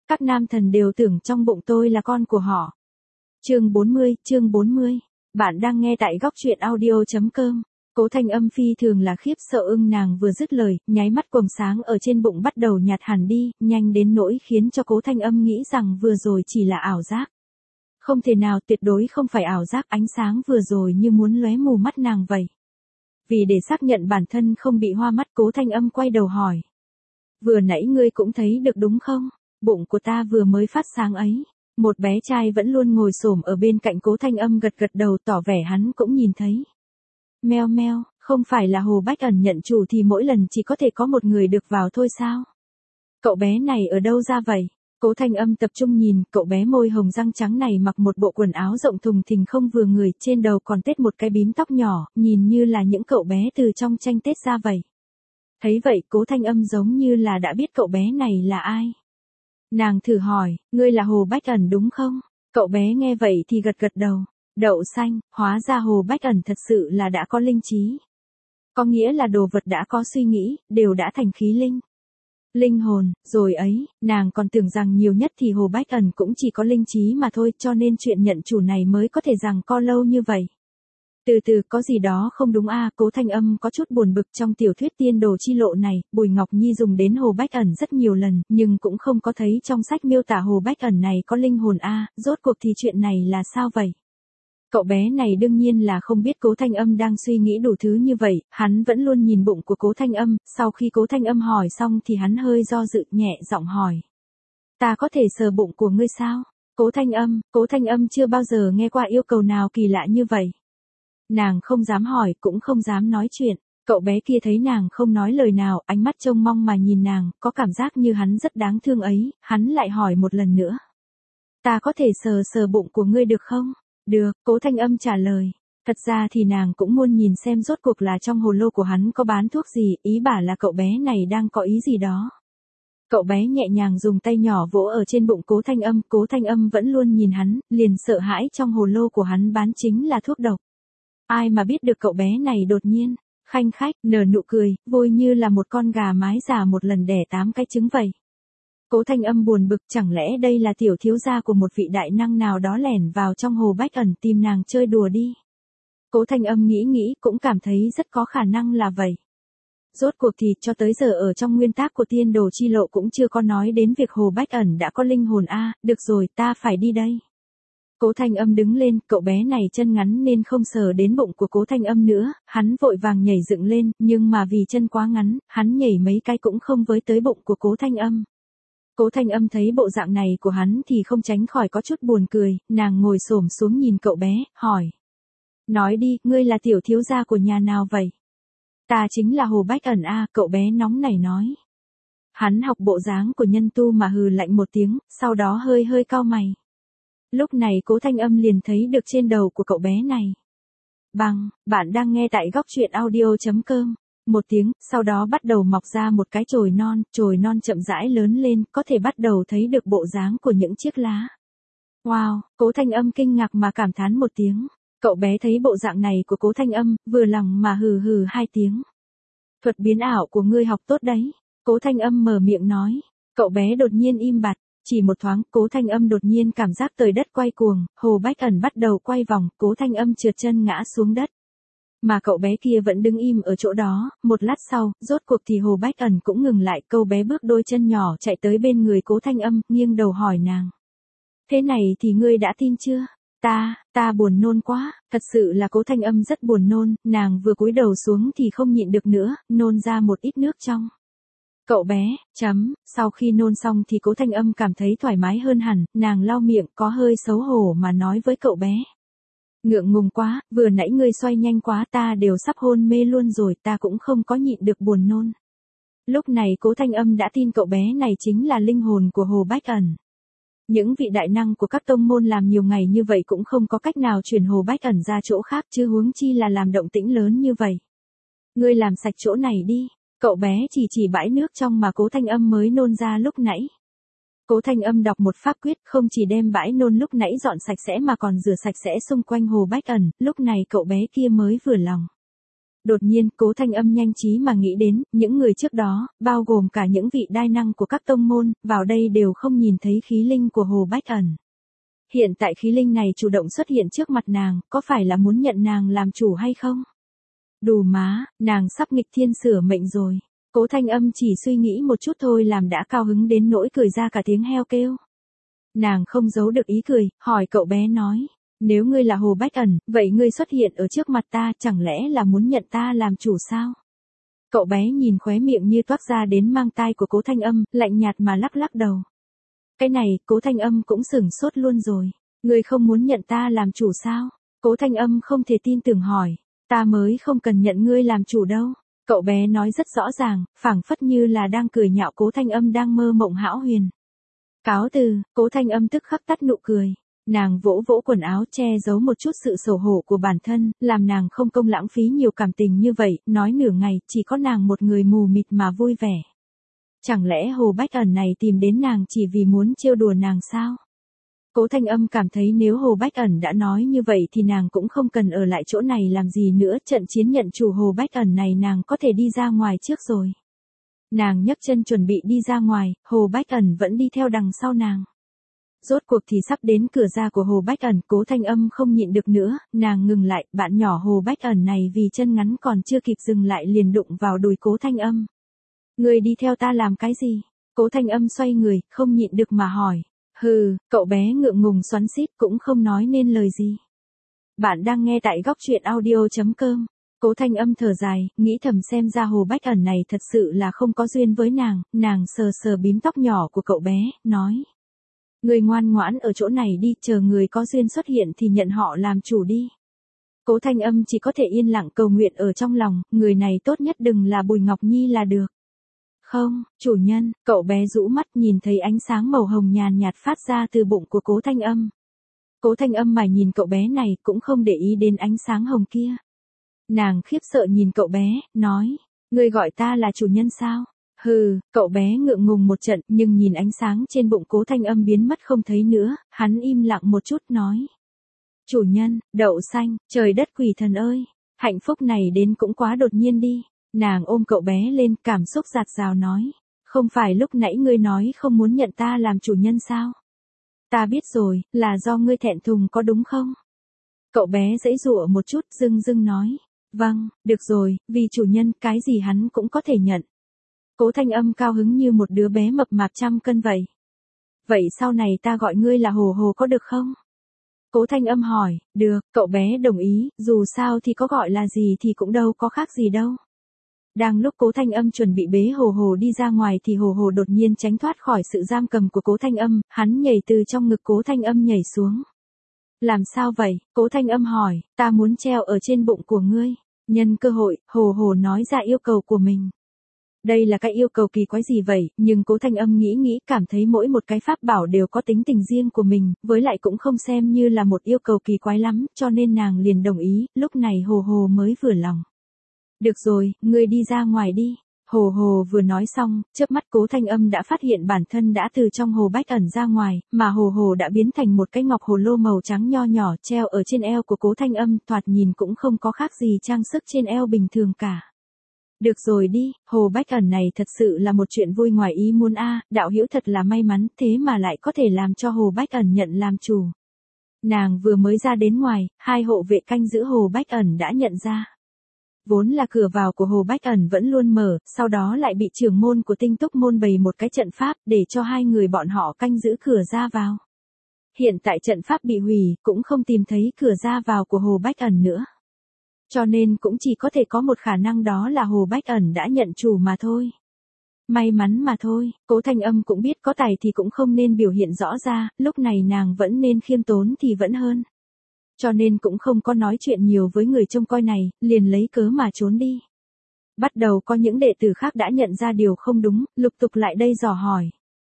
Các nam thần đều tưởng trong bụng tôi là con của họ. Chương 40. Bạn đang nghe tại góc truyện audio.com. Cố Thanh Âm phi thường là khiếp sợ, nàng vừa dứt lời, nháy mắt quầng sáng ở trên bụng bắt đầu nhạt hẳn đi, nhanh đến nỗi khiến cho Cố Thanh Âm nghĩ rằng vừa rồi chỉ là ảo giác. Không thể nào, tuyệt đối không phải ảo giác, ánh sáng vừa rồi như muốn lóe mù mắt nàng vậy. Vì để xác nhận bản thân không bị hoa mắt, Cố Thanh Âm quay đầu hỏi. Vừa nãy ngươi cũng thấy được đúng không? Bụng của ta vừa mới phát sáng ấy. Một bé trai vẫn luôn ngồi xổm ở bên cạnh Cố Thanh Âm gật gật đầu tỏ vẻ hắn cũng nhìn thấy. Meo meo, không phải là Hồ Bách Ẩn nhận chủ thì mỗi lần chỉ có thể có một người được vào thôi sao? Cậu bé này ở đâu ra vậy? Cố Thanh Âm tập trung nhìn, cậu bé môi hồng răng trắng này mặc một bộ quần áo rộng thùng thình không vừa người, trên đầu còn tết một cái bím tóc nhỏ, nhìn như là những cậu bé từ trong tranh Tết ra vậy. Thấy vậy, Cố Thanh Âm giống như là đã biết cậu bé này là ai. Nàng thử hỏi, ngươi là Hồ Bách Ẩn đúng không? Cậu bé nghe vậy thì gật gật đầu. Đậu xanh, hóa ra Hồ Bách Ẩn thật sự là đã có linh trí. Có nghĩa là đồ vật đã có suy nghĩ, đều đã thành khí linh. Linh hồn, rồi ấy, nàng còn tưởng rằng nhiều nhất thì Hồ Bách Ẩn cũng chỉ có linh trí mà thôi, cho nên chuyện nhận chủ này mới có thể giằng co lâu như vậy. Từ từ, có gì đó không đúng a. Cố Thanh Âm có chút buồn bực, trong tiểu thuyết Tiên Đồ Chi Lộ này, Bùi Ngọc Nhi dùng đến Hồ Bách Ẩn rất nhiều lần, nhưng cũng không có thấy trong sách miêu tả Hồ Bách Ẩn này có linh hồn a. Rốt cuộc thì chuyện này là sao vậy? Cậu bé này đương nhiên là không biết Cố Thanh Âm đang suy nghĩ đủ thứ như vậy, hắn vẫn luôn nhìn bụng của Cố Thanh Âm, sau khi Cố Thanh Âm hỏi xong thì hắn hơi do dự, nhẹ giọng hỏi. Ta có thể sờ bụng của ngươi sao? Cố Thanh Âm chưa bao giờ nghe qua yêu cầu nào kỳ lạ như vậy. Nàng không dám hỏi, cũng không dám nói chuyện. Cậu bé kia thấy nàng không nói lời nào, ánh mắt trông mong mà nhìn nàng, có cảm giác như hắn rất đáng thương ấy, hắn lại hỏi một lần nữa. Ta có thể sờ bụng của ngươi được không? Được, Cố Thanh Âm trả lời. Thật ra thì nàng cũng muốn nhìn xem rốt cuộc là trong hồ lô của hắn có bán thuốc gì, ý bảo là cậu bé này đang có ý gì đó. Cậu bé nhẹ nhàng dùng tay nhỏ vỗ ở trên bụng Cố Thanh Âm vẫn luôn nhìn hắn, liền sợ hãi trong hồ lô của hắn bán chính là thuốc độc. Ai mà biết được cậu bé này đột nhiên, khanh khách, nở nụ cười, vui như là một con gà mái già một lần đẻ 8 cái trứng vậy. Cố Thanh Âm buồn bực, chẳng lẽ đây là tiểu thiếu gia của một vị đại năng nào đó lẻn vào trong Hồ Bách Ẩn tìm nàng chơi đùa đi. Cố Thanh Âm nghĩ cũng cảm thấy rất có khả năng là vậy. Rốt cuộc thì cho tới giờ ở trong nguyên tác của Tiên Đồ Chi Lộ cũng chưa có nói đến việc Hồ Bách Ẩn đã có linh hồn a. Được rồi, ta phải đi đây. Cố Thanh Âm đứng lên, cậu bé này chân ngắn nên không sờ đến bụng của Cố Thanh Âm nữa, hắn vội vàng nhảy dựng lên, nhưng mà vì chân quá ngắn, hắn nhảy mấy cái cũng không với tới bụng của Cố Thanh Âm. Cố Thanh Âm thấy bộ dạng này của hắn thì không tránh khỏi có chút buồn cười, nàng ngồi xổm xuống nhìn cậu bé, hỏi. Nói đi, ngươi là tiểu thiếu gia của nhà nào vậy? Ta chính là Hồ Bách Ẩn a, cậu bé nóng nảy nói. Hắn học bộ dáng của nhân tu mà hừ lạnh một tiếng, sau đó hơi cau mày. Lúc này Cố Thanh Âm liền thấy được trên đầu của cậu bé này. Bạn đang nghe tại góc truyện audio.com. Một tiếng, sau đó bắt đầu mọc ra một cái chồi non chậm rãi lớn lên, có thể bắt đầu thấy được bộ dáng của những chiếc lá. Wow, Cố Thanh Âm kinh ngạc mà cảm thán một tiếng. Cậu bé thấy bộ dạng này của Cố Thanh Âm, vừa lòng mà hừ 2 tiếng. Thuật biến ảo của ngươi học tốt đấy. Cố Thanh Âm mở miệng nói. Cậu bé đột nhiên im bặt. Chỉ một thoáng, Cố Thanh Âm đột nhiên cảm giác trời đất quay cuồng, Hồ Bách Ẩn bắt đầu quay vòng, Cố Thanh Âm trượt chân ngã xuống đất. Mà cậu bé kia vẫn đứng im ở chỗ đó, một lát sau, rốt cuộc thì Hồ Bách Ẩn cũng ngừng lại, cậu bé bước đôi chân nhỏ chạy tới bên người Cố Thanh Âm, nghiêng đầu hỏi nàng. Thế này thì ngươi đã tin chưa? Ta buồn nôn quá, thật sự là Cố Thanh Âm rất buồn nôn, nàng vừa cúi đầu xuống thì không nhịn được nữa, nôn ra một ít nước trong. Cậu bé, sau khi nôn xong thì Cố Thanh Âm cảm thấy thoải mái hơn hẳn, nàng lau miệng có hơi xấu hổ mà nói với cậu bé. Ngượng ngùng quá, vừa nãy ngươi xoay nhanh quá ta đều sắp hôn mê luôn rồi, ta cũng không có nhịn được buồn nôn. Lúc này Cố Thanh Âm đã tin cậu bé này chính là linh hồn của Hồ Bách Ẩn. Những vị đại năng của các tông môn làm nhiều ngày như vậy cũng không có cách nào chuyển Hồ Bách Ẩn ra chỗ khác chứ huống chi là làm động tĩnh lớn như vậy. Ngươi làm sạch chỗ này đi. Cậu bé chỉ bãi nước trong mà Cố Thanh Âm mới nôn ra lúc nãy. Cố Thanh Âm đọc một pháp quyết, không chỉ đem bãi nôn lúc nãy dọn sạch sẽ mà còn rửa sạch sẽ xung quanh Hồ Bách Ẩn, lúc này cậu bé kia mới vừa lòng. Đột nhiên, Cố Thanh Âm nhanh trí mà nghĩ đến, những người trước đó, bao gồm cả những vị đai năng của các tông môn, vào đây đều không nhìn thấy khí linh của Hồ Bách Ẩn. Hiện tại khí linh này chủ động xuất hiện trước mặt nàng, có phải là muốn nhận nàng làm chủ hay không? Đù má, nàng sắp nghịch thiên sửa mệnh rồi. Cố Thanh Âm chỉ suy nghĩ một chút thôi làm đã cao hứng đến nỗi cười ra cả tiếng heo kêu. Nàng không giấu được ý cười, hỏi cậu bé nói. Nếu ngươi là Hồ Bách Ẩn, vậy ngươi xuất hiện ở trước mặt ta chẳng lẽ là muốn nhận ta làm chủ sao? Cậu bé nhìn khóe miệng như toát ra đến mang tai của Cố Thanh Âm, lạnh nhạt mà lắc lắc đầu. Cái này, Cố Thanh Âm cũng sửng sốt luôn rồi. Ngươi không muốn nhận ta làm chủ sao? Cố Thanh Âm không thể tin tưởng hỏi. Ta mới không cần nhận ngươi làm chủ đâu. Cậu bé nói rất rõ ràng, phảng phất như là đang cười nhạo Cố Thanh Âm đang mơ mộng hão huyền. Cáo từ, Cố Thanh Âm tức khắc tắt nụ cười. Nàng vỗ vỗ quần áo che giấu một chút sự xấu hổ của bản thân, làm nàng không công lãng phí nhiều cảm tình như vậy, nói nửa ngày, chỉ có nàng một người mù mịt mà vui vẻ. Chẳng lẽ Hồ Bách Ẩn này tìm đến nàng chỉ vì muốn trêu đùa nàng sao? Cố Thanh Âm cảm thấy nếu Hồ Bách Ẩn đã nói như vậy thì nàng cũng không cần ở lại chỗ này làm gì nữa, trận chiến nhận chủ Hồ Bách Ẩn này nàng có thể đi ra ngoài trước rồi. Nàng nhấc chân chuẩn bị đi ra ngoài, Hồ Bách Ẩn vẫn đi theo đằng sau nàng. Rốt cuộc thì sắp đến cửa ra của Hồ Bách Ẩn, Cố Thanh Âm không nhịn được nữa, nàng ngừng lại, bạn nhỏ Hồ Bách Ẩn này vì chân ngắn còn chưa kịp dừng lại liền đụng vào đùi Cố Thanh Âm. Người đi theo ta làm cái gì? Cố Thanh Âm xoay người, không nhịn được mà hỏi. Hừ, cậu bé ngượng ngùng xoắn xít cũng không nói nên lời gì. Bạn đang nghe tại góc truyện audio.com. Cố Thanh Âm thở dài, nghĩ thầm xem ra Hồ Bách Ẩn này thật sự là không có duyên với nàng sờ sờ bím tóc nhỏ của cậu bé, nói. Người ngoan ngoãn ở chỗ này đi, chờ người có duyên xuất hiện thì nhận họ làm chủ đi. Cố Thanh Âm chỉ có thể yên lặng cầu nguyện ở trong lòng, người này tốt nhất đừng là Bùi Ngọc Nhi là được. Không, chủ nhân, cậu bé rũ mắt nhìn thấy ánh sáng màu hồng nhàn nhạt phát ra từ bụng của Cố Thanh Âm. Cố Thanh Âm mải nhìn cậu bé này cũng không để ý đến ánh sáng hồng kia. Nàng khiếp sợ nhìn cậu bé, nói, ngươi gọi ta là chủ nhân sao? Hừ, cậu bé ngượng ngùng một trận nhưng nhìn ánh sáng trên bụng Cố Thanh Âm biến mất không thấy nữa, hắn im lặng một chút nói. Chủ nhân, đậu xanh, trời đất quỷ thần ơi, hạnh phúc này đến cũng quá đột nhiên đi. Nàng ôm cậu bé lên, cảm xúc dạt dào nói. Không phải lúc nãy ngươi nói không muốn nhận ta làm chủ nhân sao? Ta biết rồi, là do ngươi thẹn thùng có đúng không? Cậu bé giãy giụa một chút, dưng dưng nói. Vâng, được rồi, vì chủ nhân, cái gì hắn cũng có thể nhận. Cố Thanh Âm cao hứng như một đứa bé mập mạp 100 cân vậy. Vậy sau này ta gọi ngươi là Hồ Hồ có được không? Cố Thanh Âm hỏi, được, cậu bé đồng ý, dù sao thì có gọi là gì thì cũng đâu có khác gì đâu. Đang lúc Cố Thanh Âm chuẩn bị bế Hồ Hồ đi ra ngoài thì Hồ Hồ đột nhiên tránh thoát khỏi sự giam cầm của Cố Thanh Âm, hắn nhảy từ trong ngực Cố Thanh Âm nhảy xuống. Làm sao vậy? Cố Thanh Âm hỏi, ta muốn treo ở trên bụng của ngươi. Nhân cơ hội, Hồ Hồ nói ra yêu cầu của mình. Đây là cái yêu cầu kỳ quái gì vậy, nhưng Cố Thanh Âm nghĩ cảm thấy mỗi một cái pháp bảo đều có tính tình riêng của mình, với lại cũng không xem như là một yêu cầu kỳ quái lắm, cho nên nàng liền đồng ý, lúc này Hồ Hồ mới vừa lòng. Được rồi, ngươi đi ra ngoài đi. Hồ Hồ vừa nói xong, chớp mắt Cố Thanh Âm đã phát hiện bản thân đã từ trong Hồ Bách Ẩn ra ngoài, mà Hồ Hồ đã biến thành một cái ngọc hồ lô màu trắng nho nhỏ treo ở trên eo của Cố Thanh Âm, thoạt nhìn cũng không có khác gì trang sức trên eo bình thường cả. Được rồi đi, Hồ Bách Ẩn này thật sự là một chuyện vui ngoài ý muốn a, đạo hữu thật là may mắn, thế mà lại có thể làm cho Hồ Bách Ẩn nhận làm chủ. Nàng vừa mới ra đến ngoài, hai hộ vệ canh giữ Hồ Bách Ẩn đã nhận ra. Vốn là cửa vào của Hồ Bách Ẩn vẫn luôn mở, sau đó lại bị trưởng môn của Tinh Túc môn bày một cái trận pháp để cho hai người bọn họ canh giữ cửa ra vào. Hiện tại trận pháp bị hủy, cũng không tìm thấy cửa ra vào của Hồ Bách Ẩn nữa. Cho nên cũng chỉ có thể có một khả năng đó là Hồ Bách Ẩn đã nhận chủ mà thôi. May mắn mà thôi, Cố Thanh Âm cũng biết có tài thì cũng không nên biểu hiện rõ ra, lúc này nàng vẫn nên khiêm tốn thì vẫn hơn. Cho nên cũng không có nói chuyện nhiều với người trông coi này, liền lấy cớ mà trốn đi. Bắt đầu có những đệ tử khác đã nhận ra điều không đúng, lục tục lại đây dò hỏi.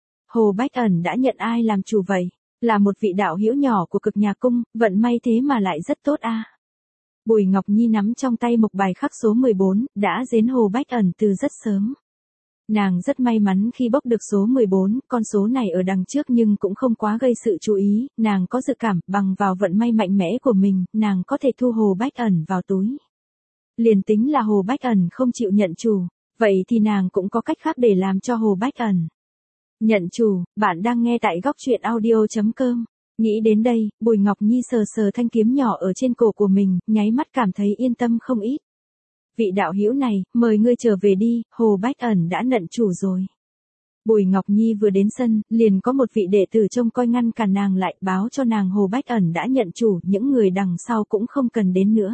Hồ Bách Ẩn đã nhận ai làm chủ vậy? Là một vị đạo hữu nhỏ của Cực Nhà Cung, vận may thế mà lại rất tốt a. Bùi Ngọc Nhi nắm trong tay mộc bài khắc số 14, đã đến Hồ Bách Ẩn từ rất sớm. Nàng rất may mắn khi bốc được số 14, con số này ở đằng trước nhưng cũng không quá gây sự chú ý, nàng có dự cảm, bằng vào vận may mạnh mẽ của mình, nàng có thể thu Hồ Bách Ẩn vào túi. Liền tính là Hồ Bách Ẩn không chịu nhận chủ, vậy thì nàng cũng có cách khác để làm cho Hồ Bách Ẩn nhận chủ. Bạn đang nghe tại góc truyện audio.com. Nghĩ đến đây, Bùi Ngọc Nhi sờ sờ thanh kiếm nhỏ ở trên cổ của mình, nháy mắt cảm thấy yên tâm không ít. Vị đạo hữu này, mời ngươi trở về đi, Hồ Bách Ẩn đã nhận chủ rồi. Bùi Ngọc Nhi vừa đến sân, liền có một vị đệ tử trông coi ngăn cản nàng lại, báo cho nàng Hồ Bách Ẩn đã nhận chủ, những người đằng sau cũng không cần đến nữa.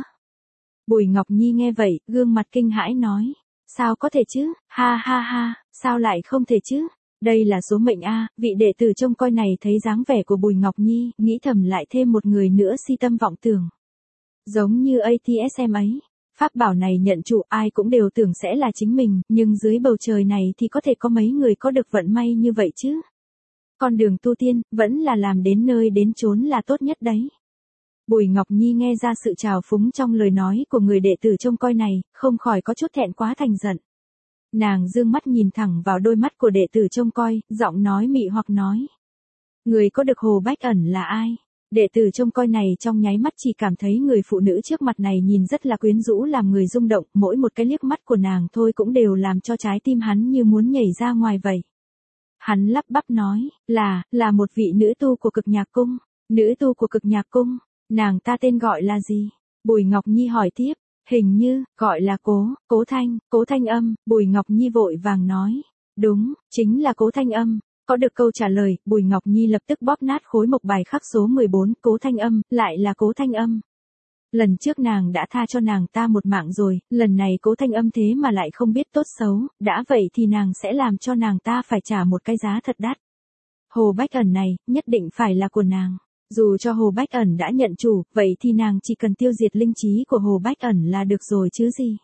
Bùi Ngọc Nhi nghe vậy, gương mặt kinh hãi nói, sao có thể chứ, ha ha ha, sao lại không thể chứ, đây là số mệnh a. Vị đệ tử trông coi này thấy dáng vẻ của Bùi Ngọc Nhi, nghĩ thầm lại thêm một người nữa si tâm vọng tưởng. Giống như ATSM ấy, pháp bảo này nhận chủ ai cũng đều tưởng sẽ là chính mình, nhưng dưới bầu trời này thì có thể có mấy người có được vận may như vậy chứ. Con đường tu tiên, vẫn là làm đến nơi đến chốn là tốt nhất đấy. Bùi Ngọc Nhi nghe ra sự trào phúng trong lời nói của người đệ tử trông coi này, không khỏi có chút thẹn quá thành giận. Nàng dương mắt nhìn thẳng vào đôi mắt của đệ tử trông coi, giọng nói mị hoặc nói. Người có được Hồ Bách Ẩn là ai? Đệ tử trông coi này trong nháy mắt chỉ cảm thấy người phụ nữ trước mặt này nhìn rất là quyến rũ làm người rung động, mỗi một cái liếc mắt của nàng thôi cũng đều làm cho trái tim hắn như muốn nhảy ra ngoài vậy. Hắn lắp bắp nói, là một vị nữ tu của Cực Nhạc Cung. Nữ tu của Cực Nhạc Cung, nàng ta tên gọi là gì? Bùi Ngọc Nhi hỏi tiếp, hình như, gọi là Cố Thanh Âm. Bùi Ngọc Nhi vội vàng nói, đúng, chính là Cố Thanh Âm. Có được câu trả lời, Bùi Ngọc Nhi lập tức bóp nát khối mộc bài khắc số 14, Cố Thanh Âm, lại là Cố Thanh Âm. Lần trước nàng đã tha cho nàng ta một mạng rồi, lần này Cố Thanh Âm thế mà lại không biết tốt xấu, đã vậy thì nàng sẽ làm cho nàng ta phải trả một cái giá thật đắt. Hồ Bách Ẩn này, nhất định phải là của nàng. Dù cho Hồ Bách Ẩn đã nhận chủ, vậy thì nàng chỉ cần tiêu diệt linh trí của Hồ Bách Ẩn là được rồi chứ gì.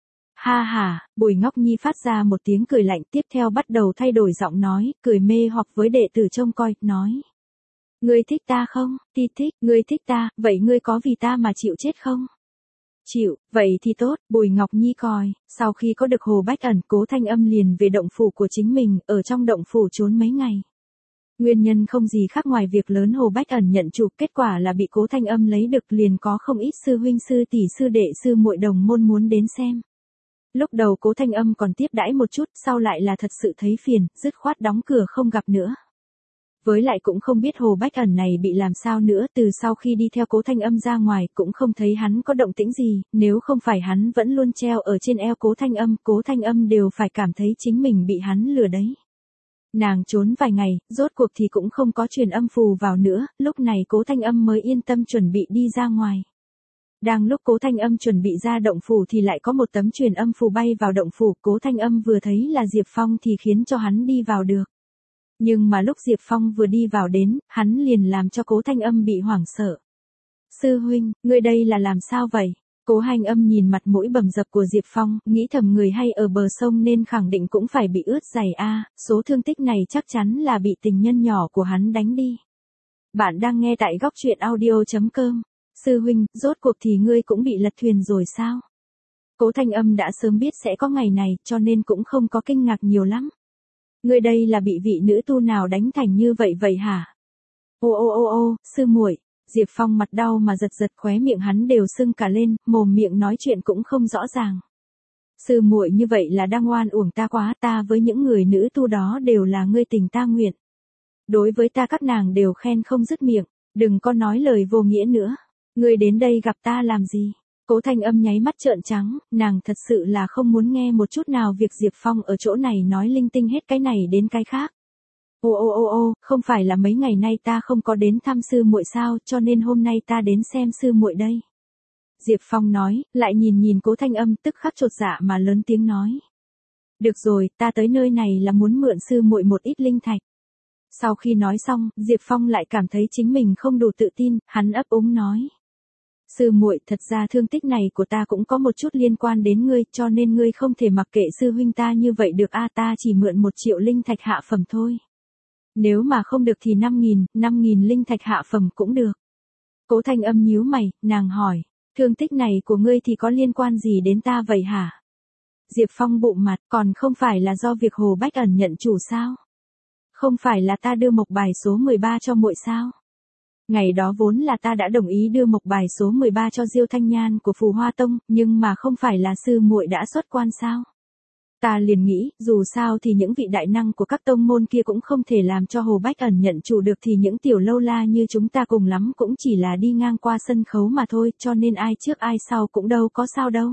Ha ha, Bùi Ngọc Nhi phát ra một tiếng cười lạnh, tiếp theo bắt đầu thay đổi giọng nói, cười mê hoặc với đệ tử trông coi, nói. Ngươi thích ta không? Thích, ngươi thích ta, vậy ngươi có vì ta mà chịu chết không? Chịu, vậy thì tốt. Bùi Ngọc Nhi coi, sau khi có được Hồ Bách Ẩn, Cố Thanh Âm liền về động phủ của chính mình, ở trong động phủ trốn mấy ngày. Nguyên nhân không gì khác ngoài việc lớn Hồ Bách Ẩn nhận chủ, kết quả là bị Cố Thanh Âm lấy được, liền có không ít sư huynh sư tỷ sư đệ sư muội đồng môn muốn đến xem. Lúc đầu Cố Thanh Âm còn tiếp đãi một chút, sau lại là thật sự thấy phiền, dứt khoát đóng cửa không gặp nữa. Với lại cũng không biết Hồ Bách Ẩn này bị làm sao nữa, từ sau khi đi theo Cố Thanh Âm ra ngoài cũng không thấy hắn có động tĩnh gì, nếu không phải hắn vẫn luôn treo ở trên eo Cố Thanh Âm đều phải cảm thấy chính mình bị hắn lừa đấy. Nàng trốn vài ngày, rốt cuộc thì cũng không có truyền âm phù vào nữa, lúc này Cố Thanh Âm mới yên tâm chuẩn bị đi ra ngoài. Đang lúc Cố Thanh Âm chuẩn bị ra động phủ thì lại có một tấm truyền âm phù bay vào động phủ, Cố Thanh Âm vừa thấy là Diệp Phong thì khiến cho hắn đi vào được. Nhưng mà lúc Diệp Phong vừa đi vào đến, hắn liền làm cho Cố Thanh Âm bị hoảng sợ. Sư huynh, ngươi đây là làm sao vậy? Cố Thanh Âm nhìn mặt mũi bầm dập của Diệp Phong, nghĩ thầm người hay ở bờ sông nên khẳng định cũng phải bị ướt giày a, số thương tích này chắc chắn là bị tình nhân nhỏ của hắn đánh đi. Bạn đang nghe tại góc truyện audio.com. Sư huynh, rốt cuộc thì ngươi cũng bị lật thuyền rồi sao? Cố Thanh Âm đã sớm biết sẽ có ngày này, cho nên cũng không có kinh ngạc nhiều lắm. Ngươi đây là bị vị nữ tu nào đánh thành như vậy hả? Ô, sư muội. Diệp Phong mặt đau mà giật khóe miệng hắn đều sưng cả lên, mồm miệng nói chuyện cũng không rõ ràng. Sư muội như vậy là đang oan uổng ta quá, ta với những người nữ tu đó đều là ngươi tình ta nguyện. Đối với ta các nàng đều khen không dứt miệng, đừng có nói lời vô nghĩa nữa. Ngươi đến đây gặp ta làm gì? Cố Thanh Âm nháy mắt trợn trắng, nàng thật sự là không muốn nghe một chút nào việc Diệp Phong ở chỗ này nói linh tinh hết cái này đến cái khác. Ô, không phải là mấy ngày nay ta không có đến thăm sư muội sao, cho nên hôm nay ta đến xem sư muội đây. Diệp Phong nói, lại nhìn Cố Thanh Âm, tức khắc chột dạ mà lớn tiếng nói. Được rồi, ta tới nơi này là muốn mượn sư muội một ít linh thạch. Sau khi nói xong, Diệp Phong lại cảm thấy chính mình không đủ tự tin, hắn ấp úng nói. Sư muội, thật ra thương tích này của ta cũng có một chút liên quan đến ngươi, cho nên ngươi không thể mặc kệ sư huynh ta như vậy được a, ta chỉ mượn 1 triệu linh thạch hạ phẩm thôi. Nếu mà không được thì 5.000 linh thạch hạ phẩm cũng được. Cố Thanh Âm nhíu mày, nàng hỏi, thương tích này của ngươi thì có liên quan gì đến ta vậy hả? Diệp Phong bụng mặt, còn không phải là do việc Hồ Bách Ẩn nhận chủ sao? Không phải là ta đưa mộc bài số 13 cho muội sao? Ngày đó vốn là ta đã đồng ý đưa mộc bài số 13 cho Diêu Thanh Nhan của Phù Hoa Tông, nhưng mà không phải là sư muội đã xuất quan sao? Ta liền nghĩ, dù sao thì những vị đại năng của các tông môn kia cũng không thể làm cho Hồ Bách Ẩn nhận chủ được, thì những tiểu lâu la như chúng ta cùng lắm cũng chỉ là đi ngang qua sân khấu mà thôi, cho nên ai trước ai sau cũng đâu có sao đâu.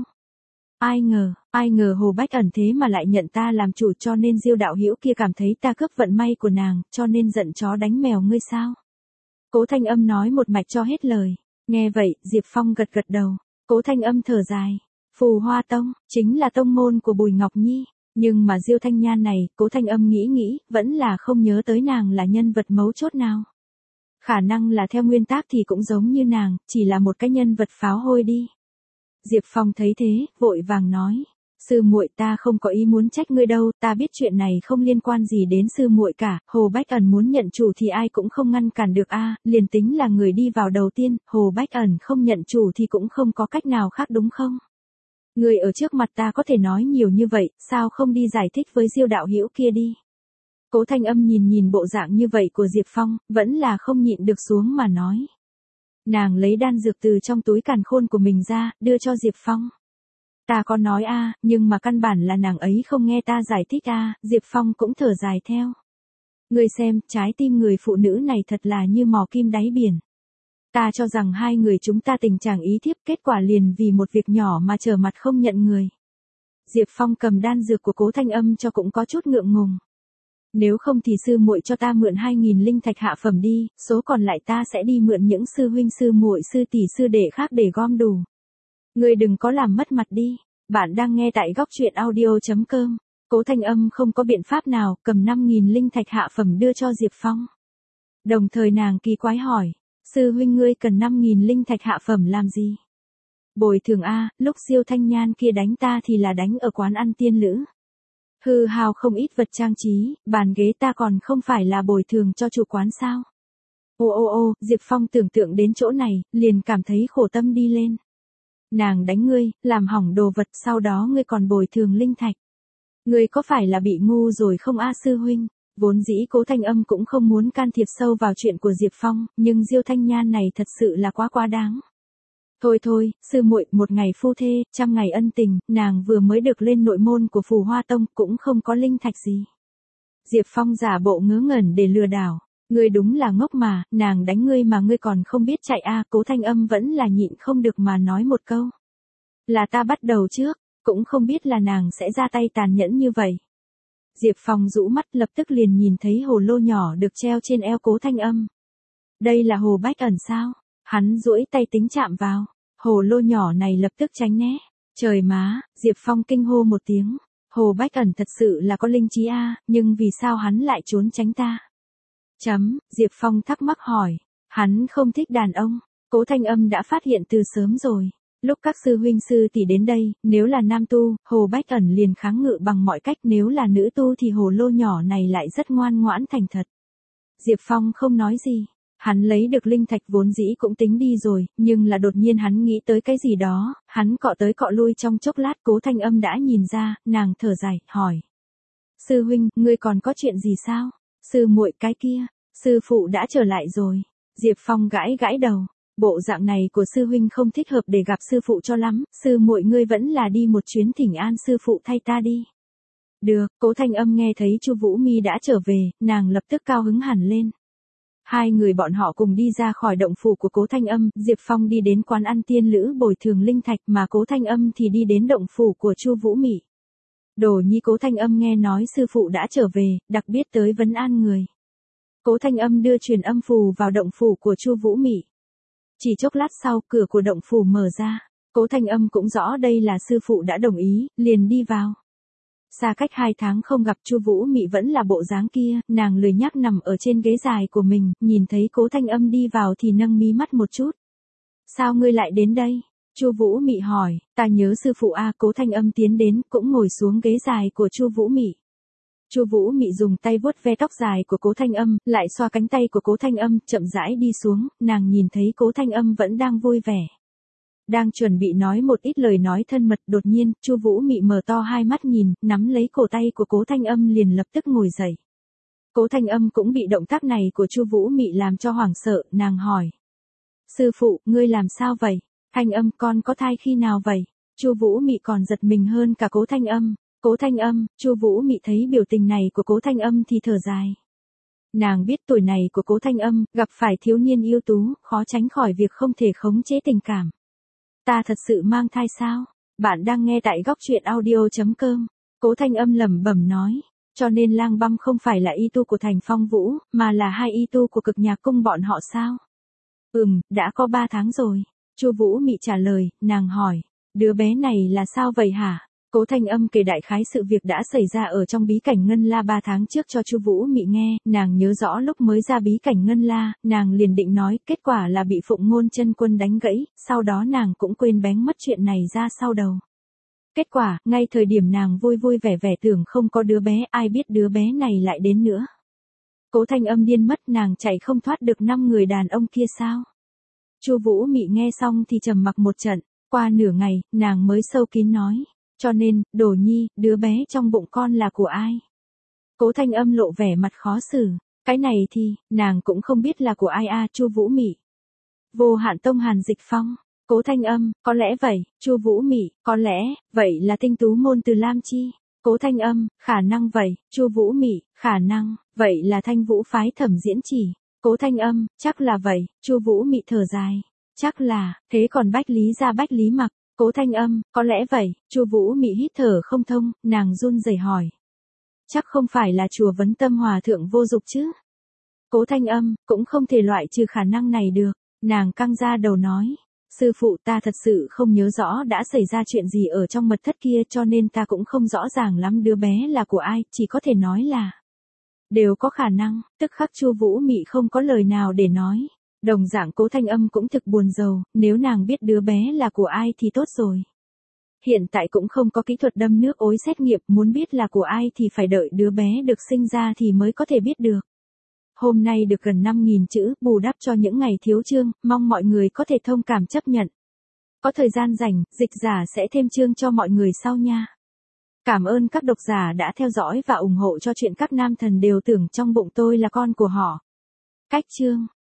Ai ngờ Hồ Bách Ẩn thế mà lại nhận ta làm chủ, cho nên Diêu đạo hữu kia cảm thấy ta cướp vận may của nàng, cho nên giận chó đánh mèo ngươi sao? Cố Thanh Âm nói một mạch cho hết lời. Nghe vậy, Diệp Phong gật gật đầu. Cố Thanh Âm thở dài. Phù Hoa Tông, chính là tông môn của Bùi Ngọc Nhi. Nhưng mà Diêu Thanh Nhan này, Cố Thanh Âm nghĩ, vẫn là không nhớ tới nàng là nhân vật mấu chốt nào. Khả năng là theo nguyên tác thì cũng giống như nàng, chỉ là một cái nhân vật pháo hôi đi. Diệp Phong thấy thế, vội vàng nói. Sư muội, ta không có ý muốn trách ngươi đâu, ta biết chuyện này không liên quan gì đến sư muội cả, Hồ Bách Ẩn muốn nhận chủ thì ai cũng không ngăn cản được a, liền tính là người đi vào đầu tiên, Hồ Bách Ẩn không nhận chủ thì cũng không có cách nào khác đúng không? Ngươi ở trước mặt ta có thể nói nhiều như vậy, sao không đi giải thích với Diêu đạo hữu kia đi? Cố Thanh Âm nhìn bộ dạng như vậy của Diệp Phong, vẫn là không nhịn được xuống mà nói. Nàng lấy đan dược từ trong túi càn khôn của mình ra, đưa cho Diệp Phong. Ta có nói a, nhưng mà căn bản là nàng ấy không nghe ta giải thích a, Diệp Phong cũng thở dài theo. Ngươi xem, trái tim người phụ nữ này thật là như mò kim đáy biển. Ta cho rằng hai người chúng ta tình trạng ý thiếp, kết quả liền vì một việc nhỏ mà trở mặt không nhận người. Diệp Phong cầm đan dược của Cố Thanh Âm cho cũng có chút ngượng ngùng. Nếu không thì sư muội cho ta mượn 2.000 linh thạch hạ phẩm đi, số còn lại ta sẽ đi mượn những sư huynh sư muội sư tỷ sư đệ khác để gom đủ. Ngươi đừng có làm mất mặt đi. Bạn đang nghe tại góc truyện audio.com. Cố Thanh Âm không có biện pháp nào, cầm 5.000 linh thạch hạ phẩm đưa cho Diệp Phong. Đồng thời nàng kỳ quái hỏi, sư huynh ngươi cần 5.000 linh thạch hạ phẩm làm gì? Bồi thường a, lúc Diêu Thanh Nhan kia đánh ta thì là đánh ở quán ăn tiên lữ. Hư hao không ít vật trang trí, bàn ghế ta còn không phải là bồi thường cho chủ quán sao? Ô, Diệp Phong tưởng tượng đến chỗ này, liền cảm thấy khổ tâm đi lên. Nàng đánh ngươi, làm hỏng đồ vật, sau đó ngươi còn bồi thường linh thạch. Ngươi có phải là bị ngu rồi không a sư huynh? Vốn dĩ Cố Thanh Âm cũng không muốn can thiệp sâu vào chuyện của Diệp Phong, nhưng Diêu Thanh Nhan này thật sự là quá đáng. Thôi, sư muội, một ngày phu thê, trăm ngày ân tình, nàng vừa mới được lên nội môn của Phù Hoa Tông, cũng không có linh thạch gì. Diệp Phong giả bộ ngớ ngẩn để lừa đảo. Ngươi đúng là ngốc mà, nàng đánh ngươi mà ngươi còn không biết chạy a, Cố Thanh Âm vẫn là nhịn không được mà nói một câu. Là ta bắt đầu trước, cũng không biết là nàng sẽ ra tay tàn nhẫn như vậy. Diệp Phong rũ mắt lập tức liền nhìn thấy hồ lô nhỏ được treo trên eo Cố Thanh Âm. Đây là Hồ Bách Ẩn sao? Hắn duỗi tay tính chạm vào, hồ lô nhỏ này lập tức tránh né. Trời má, Diệp Phong kinh hô một tiếng. Hồ Bách Ẩn thật sự là có linh trí a, nhưng vì sao hắn lại trốn tránh ta? Diệp Phong thắc mắc hỏi. Hắn không thích đàn ông. Cố Thanh Âm đã phát hiện từ sớm rồi. Lúc các sư huynh sư tỷ đến đây, nếu là nam tu, Hồ Bách Ẩn liền kháng ngự bằng mọi cách, nếu là nữ tu thì hồ lô nhỏ này lại rất ngoan ngoãn thành thật. Diệp Phong không nói gì. Hắn lấy được linh thạch vốn dĩ cũng tính đi rồi, nhưng là đột nhiên hắn nghĩ tới cái gì đó, hắn cọ tới cọ lui trong chốc lát. Cố Thanh Âm đã nhìn ra, nàng thở dài, hỏi. Sư huynh, ngươi còn có chuyện gì sao? Sư muội cái kia, sư phụ đã trở lại rồi. Diệp Phong gãi đầu. Bộ dạng này của sư huynh không thích hợp để gặp sư phụ cho lắm, sư muội ngươi vẫn là đi một chuyến thỉnh an sư phụ thay ta đi. Được, Cố Thanh Âm nghe thấy Chu Vũ Mi đã trở về, nàng lập tức cao hứng hẳn lên. Hai người bọn họ cùng đi ra khỏi động phủ của Cố Thanh Âm, Diệp Phong đi đến quán ăn tiên lữ bồi thường linh thạch, mà Cố Thanh Âm thì đi đến động phủ của Chu Vũ Mị. Đồ nhi Cố Thanh Âm nghe nói sư phụ đã trở về, đặc biệt tới vấn an người. Cố Thanh Âm đưa truyền âm phù vào động phủ của Chu Vũ Mị. Chỉ chốc lát sau, cửa của động phủ mở ra. Cố Thanh Âm cũng rõ đây là sư phụ đã đồng ý, liền đi vào. Xa cách 2 tháng không gặp, Chu Vũ Mị vẫn là bộ dáng kia, nàng lười nhác nằm ở trên ghế dài của mình, nhìn thấy Cố Thanh Âm đi vào thì nâng mí mắt một chút. Sao ngươi lại đến đây? Chu Vũ Mị hỏi. Ta nhớ sư phụ a. Cố Thanh Âm tiến đến, cũng ngồi xuống ghế dài của Chu Vũ Mị. Chu Vũ Mị dùng tay vuốt ve tóc dài của Cố Thanh Âm, lại xoa cánh tay của Cố Thanh Âm, chậm rãi đi xuống, nàng nhìn thấy Cố Thanh Âm vẫn đang vui vẻ. Đang chuẩn bị nói một ít lời nói thân mật, đột nhiên, Chu Vũ Mị mở to hai mắt nhìn, nắm lấy cổ tay của Cố Thanh Âm liền lập tức ngồi dậy. Cố Thanh Âm cũng bị động tác này của Chu Vũ Mị làm cho hoảng sợ, nàng hỏi. Sư phụ, ngươi làm sao vậy? Thanh Âm, con có thai khi nào vậy? Chu Vũ Mị còn giật mình hơn cả Cố Thanh Âm. Cố Thanh Âm, Chu Vũ Mị thấy biểu tình này của Cố Thanh Âm thì thở dài. Nàng biết tuổi này của Cố Thanh Âm, gặp phải thiếu niên ưu tú, khó tránh khỏi việc không thể khống chế tình cảm. Ta thật sự mang thai sao? Bạn đang nghe tại góc truyện audio.com. Cố Thanh Âm lẩm bẩm nói. Cho nên Lang Băm không phải là y tu của Thành Phong Vũ, mà là hai y tu của Cực Nhạc Cung bọn họ sao? Đã có 3 tháng rồi. Chu Vũ Mị trả lời, nàng hỏi. Đứa bé này là sao vậy hả? Cố Thanh Âm kể đại khái sự việc đã xảy ra ở trong bí cảnh Ngân La 3 tháng trước cho Chu Vũ Mị nghe, nàng nhớ rõ lúc mới ra bí cảnh Ngân La, nàng liền định nói, kết quả là bị Phụng Ngôn Chân Quân đánh gãy, sau đó nàng cũng quên bén mất chuyện này ra sau đầu. Kết quả, ngay thời điểm nàng vui vui vẻ vẻ tưởng không có đứa bé, ai biết đứa bé này lại đến nữa. Cố Thanh Âm điên mất, nàng chạy không thoát được 5 người đàn ông kia sao? Chu Vũ Mị nghe xong thì trầm mặc một trận, qua nửa ngày, nàng mới sâu kín nói. Cho nên, Đồ Nhi, đứa bé trong bụng con là của ai? Cố Thanh Âm lộ vẻ mặt khó xử. Cái này thì, nàng cũng không biết là của ai à, Chu Vũ Mị. Vô Hạn Tông Hàn Dịch Phong. Cố Thanh Âm, có lẽ vậy. Chu Vũ Mị, có lẽ, vậy là Tinh Tú Môn Từ Lam Chi. Cố Thanh Âm, khả năng vậy. Chu Vũ Mị, khả năng, vậy là Thanh Vũ phái Thẩm Diễn Chỉ. Cố Thanh Âm, chắc là vậy. Chu Vũ Mị thở dài. Chắc là, thế còn Bách Lý gia Bách Lý Mặc. Cố Thanh Âm, có lẽ vậy. Chu Vũ Mị hít thở không thông, nàng run rẩy hỏi. Chắc không phải là chùa Vấn Tâm Hòa thượng Vô Dục chứ? Cố Thanh Âm, cũng không thể loại trừ khả năng này được. Nàng căng ra đầu nói. Sư phụ, ta thật sự không nhớ rõ đã xảy ra chuyện gì ở trong mật thất kia, cho nên ta cũng không rõ ràng lắm đứa bé là của ai, chỉ có thể nói là đều có khả năng. Tức khắc Chu Vũ Mị không có lời nào để nói. Đồng dạng Cố Thanh Âm cũng thực buồn rầu, nếu nàng biết đứa bé là của ai thì tốt rồi. Hiện tại cũng không có kỹ thuật đâm nước ối xét nghiệm, muốn biết là của ai thì phải đợi đứa bé được sinh ra thì mới có thể biết được. Hôm nay được gần 5.000 chữ, bù đắp cho những ngày thiếu chương, mong mọi người có thể thông cảm chấp nhận. Có thời gian rảnh, dịch giả sẽ thêm chương cho mọi người sau nha. Cảm ơn các độc giả đã theo dõi và ủng hộ cho chuyện các nam thần đều tưởng trong bụng tôi là con của họ. Cách chương